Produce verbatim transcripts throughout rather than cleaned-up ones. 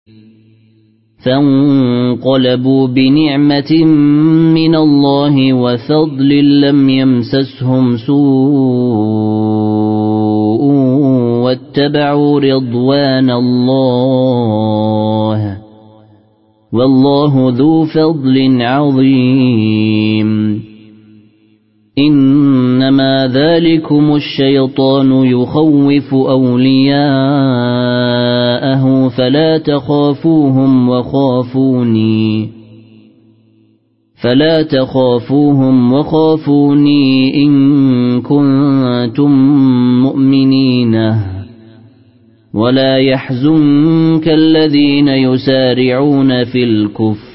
فانقلبوا بنعمة من الله وفضل لم يمسسهم سوء واتبعوا رضوان الله والله ذو فضل عظيم. إنما ذلكم الشيطان يخوف أولياءه فلا تخافوهم وخافوني فلا تخافوهم وخافوني إن كنتم مؤمنين ولا يحزنك الذين يسارعون في الكفر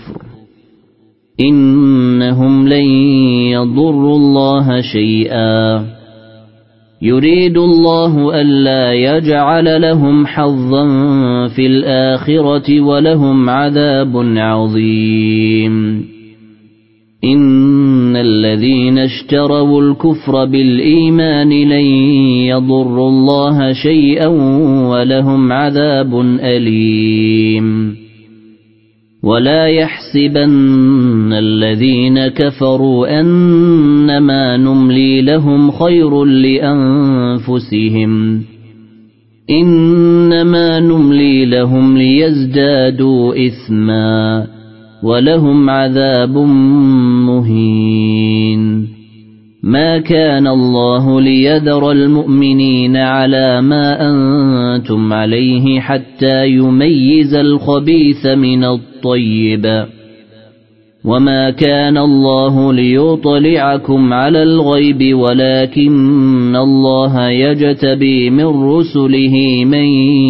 إنهم لن يضروا الله شيئا يريد الله ألا يجعل لهم حظا في الآخرة ولهم عذاب عظيم. إن الذين اشتروا الكفر بالإيمان لن يضروا الله شيئا ولهم عذاب أليم. ولا يحسبن الذين كفروا أنما نملي لهم خير لأنفسهم إنما نملي لهم ليزدادوا إثما ولهم عذاب مهين. ما كان الله ليذر المؤمنين على ما أنتم عليه حتى يميز الخبيث من الطيب وما كان الله ليطلعكم على الغيب ولكن الله يجتبي من رسله من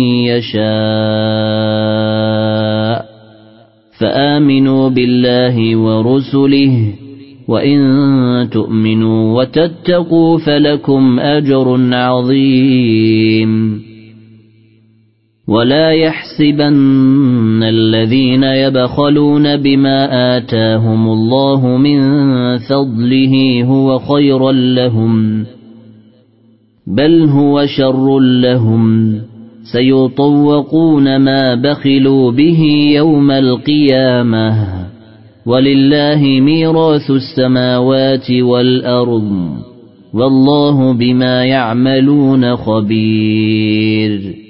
يشاء فآمنوا بالله ورسله وإن تؤمنوا وتتقوا فلكم أجر عظيم. ولا يحسبن الذين يبخلون بما آتاهم الله من فضله هو خيرا لهم بل هو شر لهم سيطوقون ما بخلوا به يوم القيامة ولله ميراث السماوات والأرض والله بما يعملون خبير.